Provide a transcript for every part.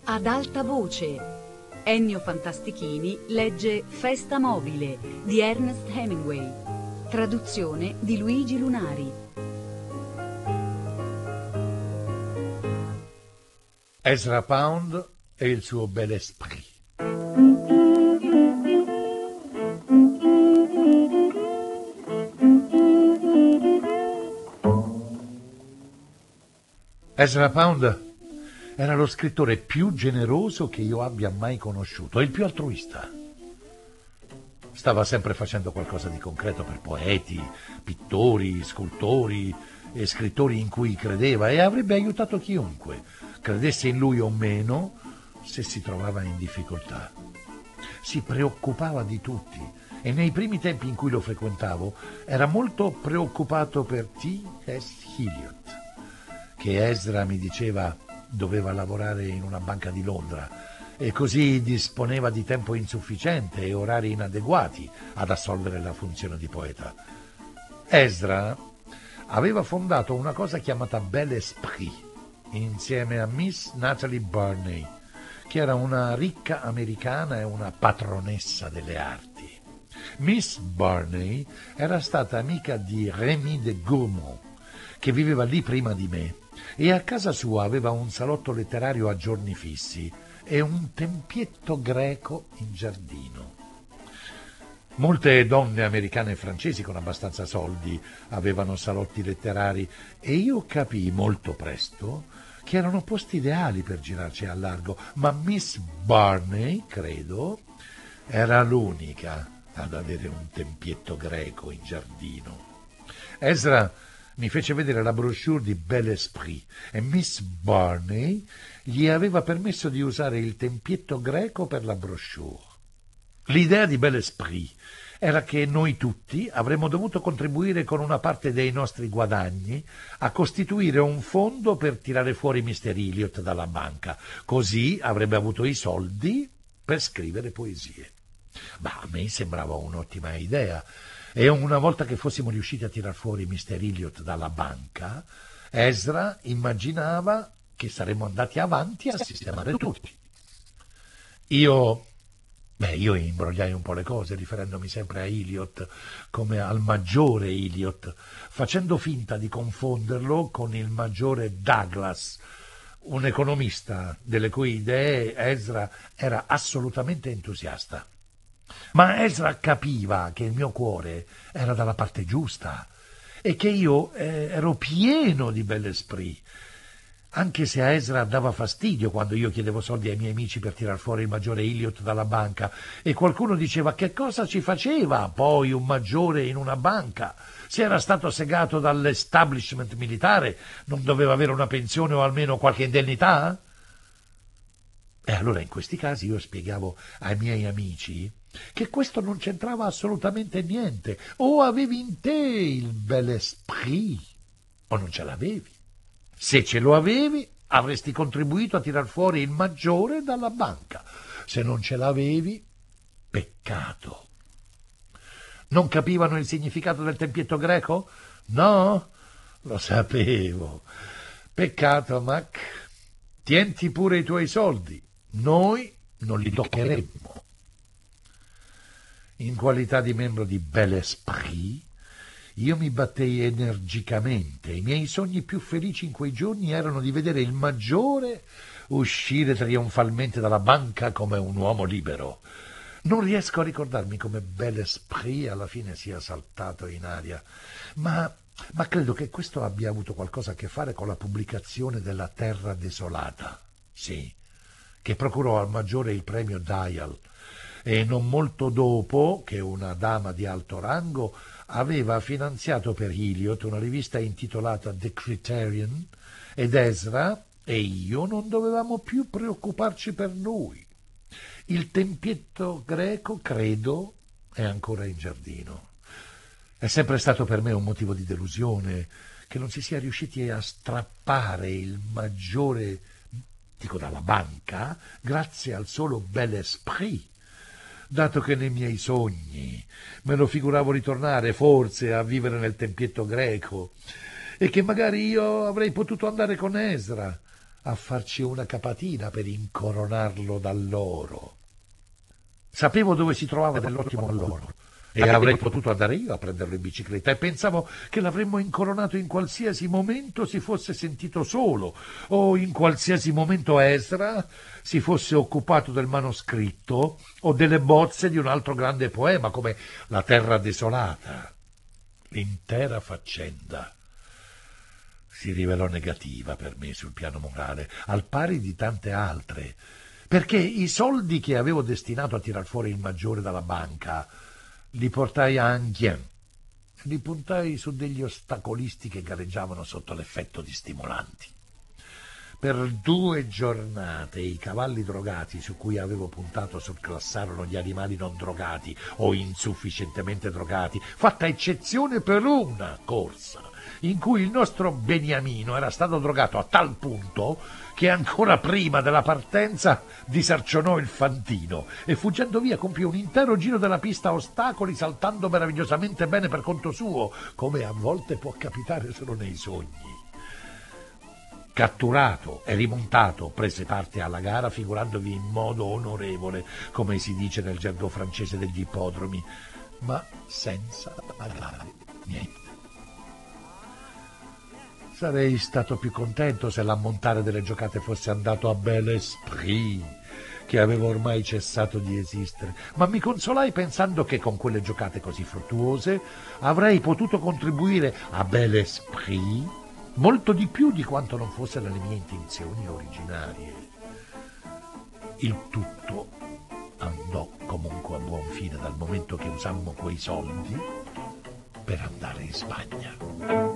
Ad alta voce. Ennio Fantastichini legge Festa mobile di Ernest Hemingway. Traduzione di Luigi Lunari. Ezra Pound e il suo bel esprit. Ezra Pound era lo scrittore più generoso che io abbia mai conosciuto e il più altruista. Stava sempre facendo qualcosa di concreto per poeti, pittori, scultori e scrittori in cui credeva, e avrebbe aiutato chiunque, credesse in lui o meno, se si trovava in difficoltà. Si preoccupava di tutti e nei primi tempi in cui lo frequentavo era molto preoccupato per T.S. Eliot, che Ezra mi diceva doveva lavorare in una banca di Londra e così disponeva di tempo insufficiente e orari inadeguati ad assolvere la funzione di poeta. Ezra aveva fondato una cosa chiamata Bel Esprit insieme a Miss Natalie Burney, che era una ricca americana e una patronessa delle arti. Miss Burney era stata amica di Rémy de Gourmont, che viveva lì prima di me, e a casa sua aveva un salotto letterario a giorni fissi e un tempietto greco in giardino. Molte donne americane e francesi con abbastanza soldi avevano salotti letterari e io capii molto presto che erano posti ideali per girarci a largo, ma Miss Burney, credo, era l'unica ad avere un tempietto greco in giardino. Ezra mi fece vedere la brochure di Bel Esprit e Miss Burney gli aveva permesso di usare il tempietto greco per la brochure. L'idea di Bel Esprit era che noi tutti avremmo dovuto contribuire con una parte dei nostri guadagni a costituire un fondo per tirare fuori Mr. Eliot dalla banca. Così avrebbe avuto i soldi per scrivere poesie. Ma a me sembrava un'ottima idea. E una volta che fossimo riusciti a tirar fuori Mr. Eliot dalla banca, Ezra immaginava che saremmo andati avanti a sistemare tutti. Io imbrogliai un po' le cose, riferendomi sempre a Eliot come al maggiore Eliot, facendo finta di confonderlo con il maggiore Douglas, un economista delle cui idee Ezra era assolutamente entusiasta. Ma Ezra capiva che il mio cuore era dalla parte giusta e che io ero pieno di bell'esprit, anche se a Ezra dava fastidio quando io chiedevo soldi ai miei amici per tirar fuori il maggiore Eliot dalla banca e qualcuno diceva: che cosa ci faceva poi un maggiore in una banca? Se era stato segato dall'establishment militare non doveva avere una pensione o almeno qualche indennità? E allora in questi casi io spiegavo ai miei amici che questo non c'entrava assolutamente niente. O avevi in te il bel esprit o non ce l'avevi. Se ce lo avevi avresti contribuito a tirar fuori il maggiore dalla banca. Se non ce l'avevi, peccato. Non capivano il significato del tempietto greco? No? Lo sapevo. Peccato, Mac. Tienti pure i tuoi soldi. Noi non li toccheremmo. In qualità di membro di Bel Esprit, io mi battei energicamente. I miei sogni più felici in quei giorni erano di vedere il maggiore uscire trionfalmente dalla banca come un uomo libero. Non riesco a ricordarmi come Bel Esprit alla fine sia saltato in aria, ma credo che questo abbia avuto qualcosa a che fare con la pubblicazione della Terra Desolata, sì, che procurò al maggiore il premio Dial, e non molto dopo che una dama di alto rango aveva finanziato per Eliot una rivista intitolata The Criterion, ed Ezra e io non dovevamo più preoccuparci per lui. Il tempietto greco, credo, è ancora in giardino. È sempre stato per me un motivo di delusione che non si sia riusciti a strappare il maggiore, dico, dalla banca, grazie al solo Bel Esprit, dato che nei miei sogni me lo figuravo ritornare forse a vivere nel tempietto greco e che magari io avrei potuto andare con Ezra a farci una capatina per incoronarlo dall'oro. Sapevo dove si trovava dell'ottimo alloro e avrei potuto andare io a prenderlo in bicicletta e pensavo che l'avremmo incoronato in qualsiasi momento si fosse sentito solo o in qualsiasi momento Esra si fosse occupato del manoscritto o delle bozze di un altro grande poema come La terra desolata. L'intera faccenda si rivelò negativa per me sul piano morale, al pari di tante altre, perché i soldi che avevo destinato a tirar fuori il maggiore dalla banca li portai a Anghien, li puntai su degli ostacolisti che gareggiavano sotto l'effetto di stimolanti. Per 2 giornate i cavalli drogati su cui avevo puntato surclassarono gli animali non drogati o insufficientemente drogati, fatta eccezione per una corsa in cui il nostro Beniamino era stato drogato a tal punto che ancora prima della partenza disarcionò il fantino e fuggendo via compì un intero giro della pista a ostacoli saltando meravigliosamente bene per conto suo, come a volte può capitare solo nei sogni. Catturato e rimontato, prese parte alla gara figurandovi in modo onorevole, come si dice nel gergo francese degli ippodromi, ma senza pagare niente. Sarei stato più contento se l'ammontare delle giocate fosse andato a Bel Esprit, che aveva ormai cessato di esistere, ma mi consolai pensando che con quelle giocate così fruttuose avrei potuto contribuire a Bel Esprit molto di più di quanto non fossero le mie intenzioni originarie. Il tutto andò comunque a buon fine dal momento che usammo quei soldi per andare in Spagna.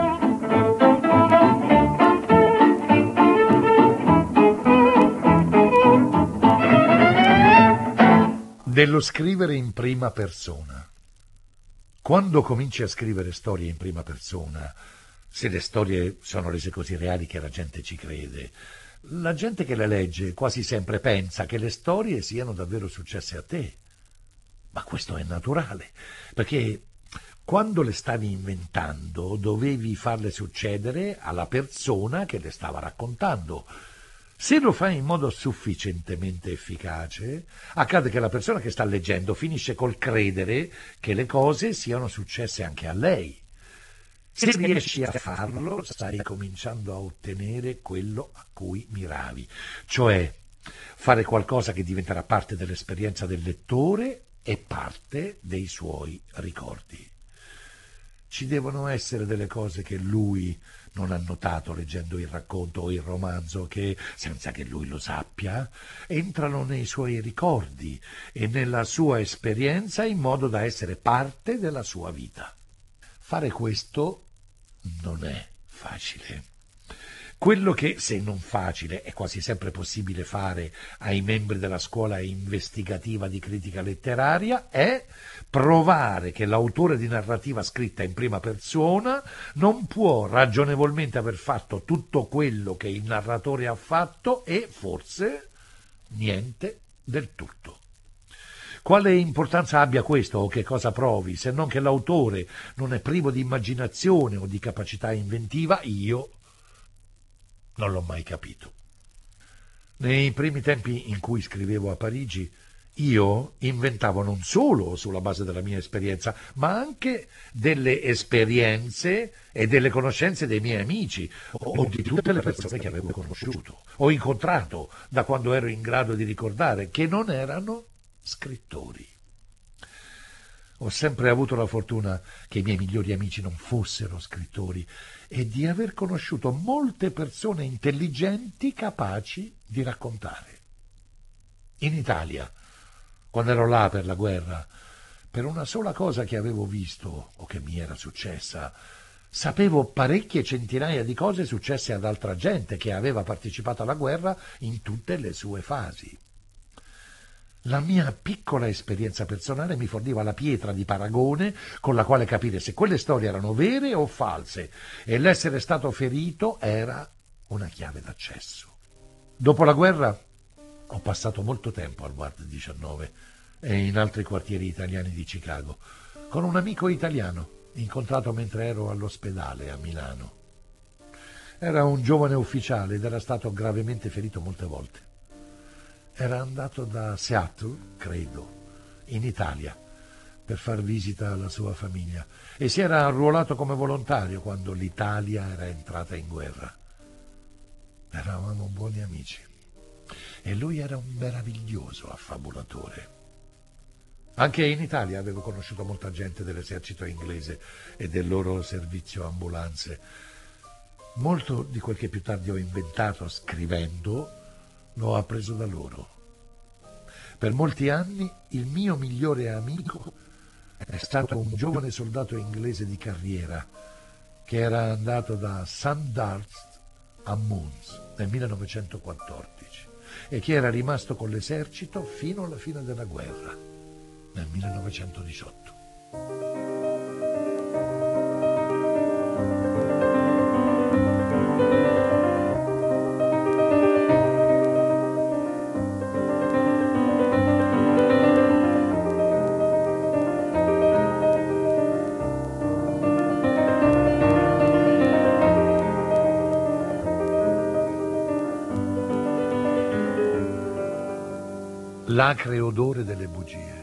Dello scrivere in prima persona. Quando cominci a scrivere storie in prima persona, se le storie sono rese così reali che la gente ci crede, la gente che le legge quasi sempre pensa che le storie siano davvero successe a te. Ma questo è naturale, perché quando le stavi inventando dovevi farle succedere alla persona che le stava raccontando. Se lo fai in modo sufficientemente efficace, accade che la persona che sta leggendo finisce col credere che le cose siano successe anche a lei. Se riesci a farlo, stai cominciando a ottenere quello a cui miravi, cioè fare qualcosa che diventerà parte dell'esperienza del lettore e parte dei suoi ricordi. Ci devono essere delle cose che lui non ha notato leggendo il racconto o il romanzo che, senza che lui lo sappia, entrano nei suoi ricordi e nella sua esperienza in modo da essere parte della sua vita. Fare questo non è facile. Quello che, se non facile, è quasi sempre possibile fare ai membri della scuola investigativa di critica letteraria è provare che l'autore di narrativa scritta in prima persona non può ragionevolmente aver fatto tutto quello che il narratore ha fatto e, forse, niente del tutto. Quale importanza abbia questo o che cosa provi, se non che l'autore non è privo di immaginazione o di capacità inventiva, io non l'ho mai capito. Nei primi tempi in cui scrivevo a Parigi, io inventavo non solo sulla base della mia esperienza, ma anche delle esperienze e delle conoscenze dei miei amici o di tutte le persone che avevo conosciuto o incontrato da quando ero in grado di ricordare, che non erano scrittori. Ho sempre avuto la fortuna che i miei migliori amici non fossero scrittori e di aver conosciuto molte persone intelligenti capaci di raccontare. In Italia, quando ero là per la guerra, per una sola cosa che avevo visto o che mi era successa, sapevo parecchie centinaia di cose successe ad altra gente che aveva partecipato alla guerra in tutte le sue fasi. La mia piccola esperienza personale mi forniva la pietra di paragone con la quale capire se quelle storie erano vere o false, e l'essere stato ferito era una chiave d'accesso. Dopo la guerra ho passato molto tempo al Ward 19 e in altri quartieri italiani di Chicago con un amico italiano incontrato mentre ero all'ospedale a Milano. Era un giovane ufficiale ed era stato gravemente ferito molte volte. Era andato da Seattle, credo, in Italia, per far visita alla sua famiglia e si era arruolato come volontario quando l'Italia era entrata in guerra. Eravamo buoni amici e lui era un meraviglioso affabulatore. Anche in Italia avevo conosciuto molta gente dell'esercito inglese e del loro servizio ambulanze. Molto di quel che più tardi ho inventato scrivendo l'ho appreso da loro. Per molti anni il mio migliore amico è stato un giovane soldato inglese di carriera che era andato da Sandhurst a Mons nel 1914 e che era rimasto con l'esercito fino alla fine della guerra, nel 1918. L'acre odore delle bugie.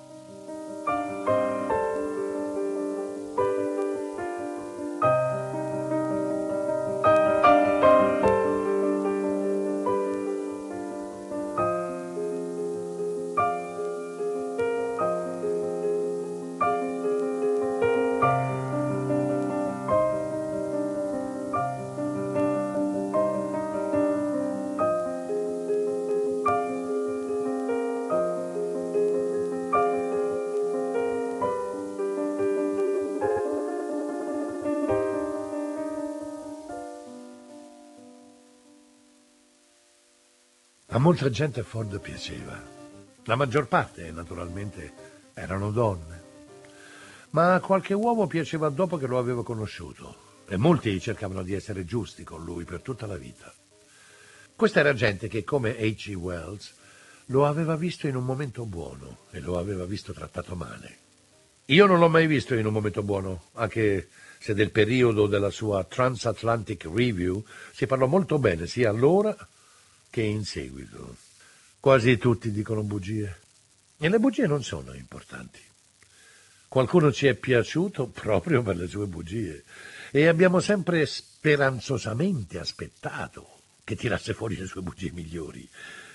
A molta gente Ford piaceva. La maggior parte, naturalmente, erano donne. Ma a qualche uomo piaceva dopo che lo avevo conosciuto. E molti cercavano di essere giusti con lui per tutta la vita. Questa era gente che, come H.G. Wells, lo aveva visto in un momento buono e lo aveva visto trattato male. Io non l'ho mai visto in un momento buono, anche se del periodo della sua Transatlantic Review si parlò molto bene sia allora che in seguito. Quasi tutti dicono bugie. E le bugie non sono importanti. Qualcuno ci è piaciuto proprio per le sue bugie e abbiamo sempre speranzosamente aspettato che tirasse fuori le sue bugie migliori.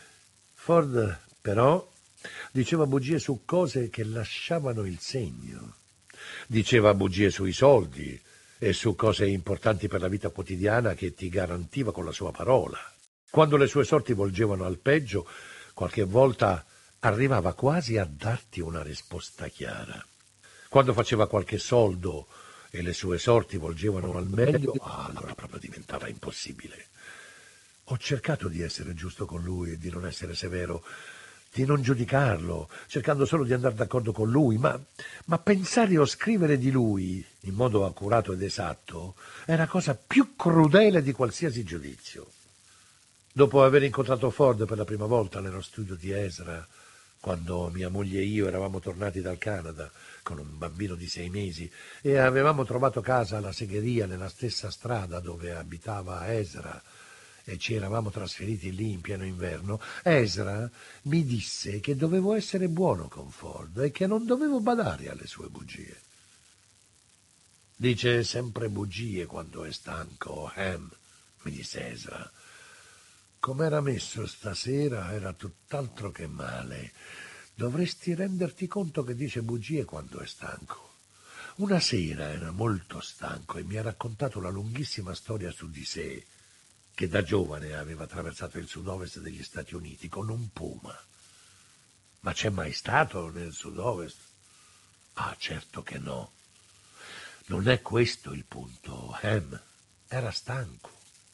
Ford, però, diceva bugie su cose che lasciavano il segno. Diceva bugie sui soldi e su cose importanti per la vita quotidiana che ti garantiva con la sua parola. Quando le sue sorti volgevano al peggio, qualche volta arrivava quasi a darti una risposta chiara. Quando faceva qualche soldo e le sue sorti volgevano al meglio, allora proprio diventava impossibile. Ho cercato di essere giusto con lui e di non essere severo, di non giudicarlo, cercando solo di andare d'accordo con lui, ma pensare o scrivere di lui in modo accurato ed esatto era cosa più crudele di qualsiasi giudizio. Dopo aver incontrato Ford per la prima volta nello studio di Ezra, quando mia moglie e io eravamo tornati dal Canada con un bambino di 6 mesi e avevamo trovato casa alla segheria nella stessa strada dove abitava Ezra e ci eravamo trasferiti lì in pieno inverno, Ezra mi disse che dovevo essere buono con Ford e che non dovevo badare alle sue bugie. Dice sempre bugie quando è stanco, Ham, mi disse Ezra. Com'era messo stasera era tutt'altro che male. Dovresti renderti conto che dice bugie quando è stanco. Una sera era molto stanco e mi ha raccontato una lunghissima storia su di sé, che da giovane aveva attraversato il sud-ovest degli Stati Uniti con un puma. Ma c'è mai stato nel sud-ovest? Ah, certo che no. Non è questo il punto, Ham. Era stanco.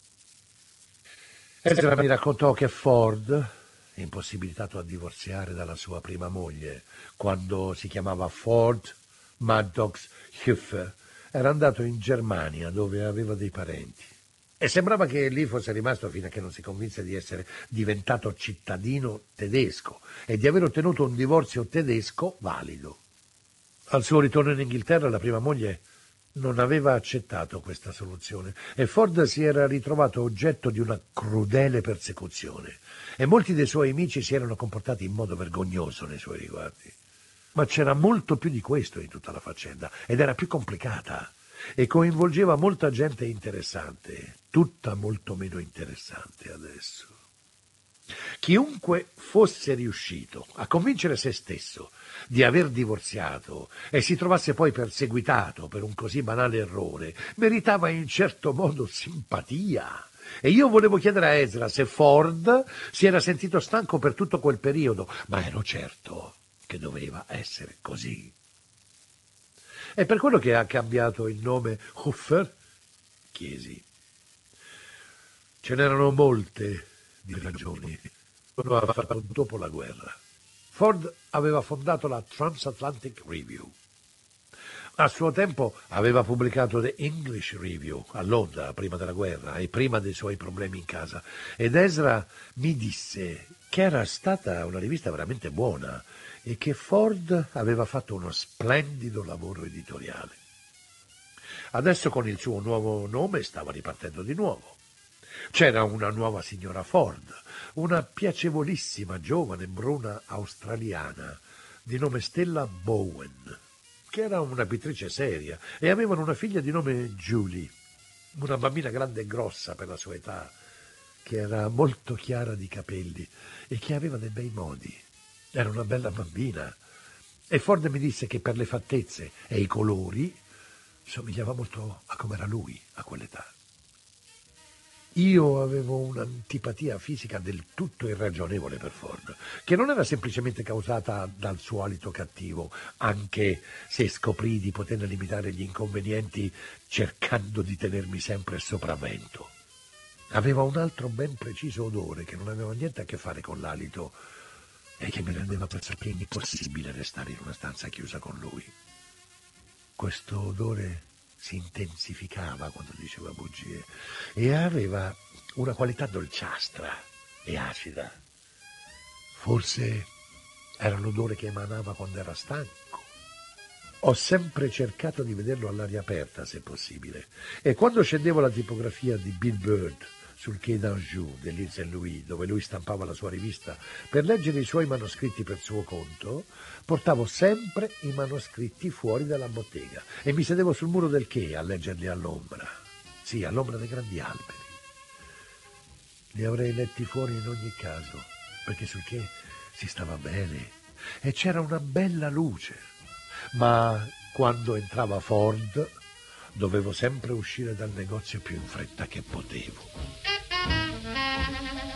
Ezra mi raccontò che Ford, impossibilitato a divorziare dalla sua prima moglie, quando si chiamava Ford Maddox Huffer, era andato in Germania dove aveva dei parenti. E sembrava che lì fosse rimasto fino a che non si convinse di essere diventato cittadino tedesco e di aver ottenuto un divorzio tedesco valido. Al suo ritorno in Inghilterra la prima moglie non aveva accettato questa soluzione e Ford si era ritrovato oggetto di una crudele persecuzione e molti dei suoi amici si erano comportati in modo vergognoso nei suoi riguardi. Ma c'era molto più di questo in tutta la faccenda ed era più complicata e coinvolgeva molta gente interessante, tutta molto meno interessante adesso. Chiunque fosse riuscito a convincere se stesso di aver divorziato e si trovasse poi perseguitato per un così banale errore, meritava in certo modo simpatia. E io volevo chiedere a Ezra se Ford si era sentito stanco per tutto quel periodo, ma ero certo che doveva essere così. È per quello che ha cambiato il nome Huffer? Chiesi. Ce n'erano molte di ragioni. Lo aveva fatto dopo la guerra. Ford aveva fondato la Transatlantic Review. A suo tempo aveva pubblicato The English Review a Londra prima della guerra e prima dei suoi problemi in casa. Ed Ezra mi disse che era stata una rivista veramente buona e che Ford aveva fatto uno splendido lavoro editoriale. Adesso con il suo nuovo nome stava ripartendo di nuovo. C'era una nuova signora Ford, una piacevolissima giovane bruna australiana di nome Stella Bowen, che era una pittrice seria, e avevano una figlia di nome Julie, una bambina grande e grossa per la sua età, che era molto chiara di capelli e che aveva dei bei modi. Era una bella bambina e Ford mi disse che per le fattezze e i colori somigliava molto a come era lui a quell'età. Io avevo un'antipatia fisica del tutto irragionevole per Ford, che non era semplicemente causata dal suo alito cattivo, anche se scoprì di poterne limitare gli inconvenienti cercando di tenermi sempre sopravvento. Aveva un altro ben preciso odore che non aveva niente a che fare con l'alito e che mi rendeva pressoché impossibile restare in una stanza chiusa con lui. Questo odore si intensificava quando diceva bugie e aveva una qualità dolciastra e acida. Forse era l'odore che emanava quando era stanco. Ho sempre cercato di vederlo all'aria aperta, se possibile, e quando scendevo la tipografia di Bill Bird sul Quai d'Anjou dell'Île Saint-Louis, dove lui stampava la sua rivista, per leggere i suoi manoscritti per suo conto, portavo sempre i manoscritti fuori dalla bottega e mi sedevo sul muro del quai a leggerli all'ombra. Sì, all'ombra dei grandi alberi. Li avrei letti fuori in ogni caso, perché sul quai si stava bene e c'era una bella luce. Ma quando entrava Ford, dovevo sempre uscire dal negozio più in fretta che potevo.